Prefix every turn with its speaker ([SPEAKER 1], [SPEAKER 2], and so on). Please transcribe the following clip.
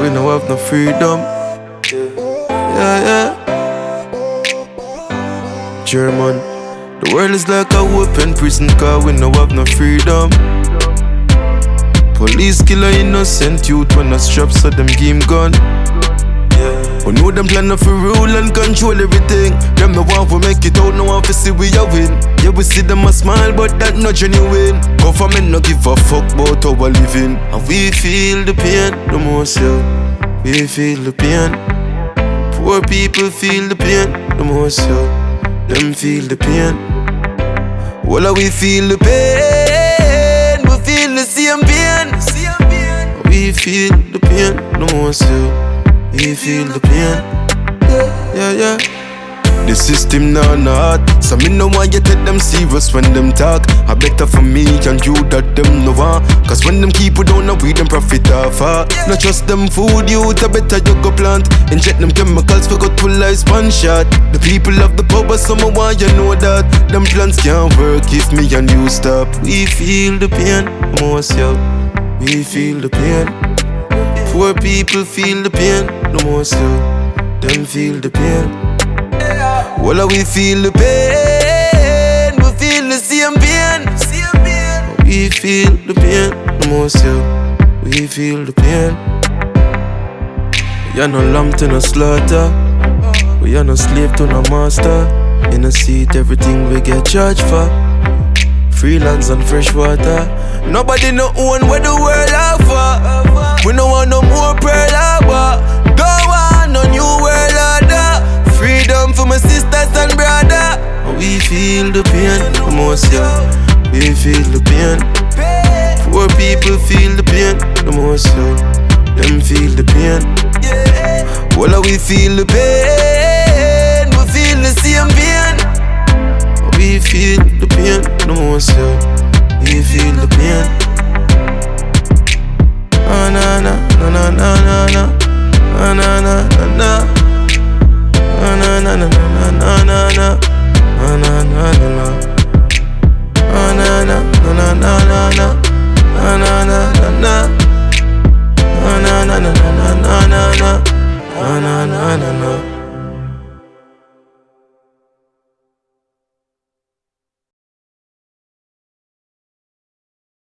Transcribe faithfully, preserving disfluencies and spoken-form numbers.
[SPEAKER 1] we no have no freedom. Yeah, yeah. German. The world is like a open prison car, we no have no freedom. Police kill a innocent youth when a strap, so them give him gun. We know them plan for rule and control everything. Them no want to make it out, no want to see we a win. Yeah, we see them a smile, but that not genuine. Government no give a fuck about our living. And we feel the pain the most, yeah. We feel the pain. Poor people feel the pain the most, yeah. Them feel the pain. Well, we feel the pain. We feel the same pain. We feel the pain the most, yeah. We feel the pain. Yeah, yeah. The system now not, so me no want you take them serious when them talk. I better for me and you that them no want. Cause when them keep it down, we them profit off. uh. Not just them food youth, I better you go plant. Inject them chemicals for good full lifespan shot. The people of the power, some want you know that. Them plans can't work if me and you stop. We feel the pain, most yo. We feel the pain. Poor people feel the pain, the most yo. Them feel the pain. Well, we feel the pain. We feel the same pain. We feel the pain, the most yo. We feel the pain. We are no lamb to no slaughter. We are no slave to no master. In a seat, everything we get charged for. Freelance and fresh water. Nobody no own where the world offer. We no want no more Pearl Harbor. Don't want no new world order. Freedom for my sisters and brother. We feel the pain the most, yeah. We feel the pain. Poor people feel the pain the most, yeah. Them feel the pain. Well, we feel the pain. We feel the same pain. We feel the pain the most, yeah. We feel the pain. Ah, na na na na na na na na na na na.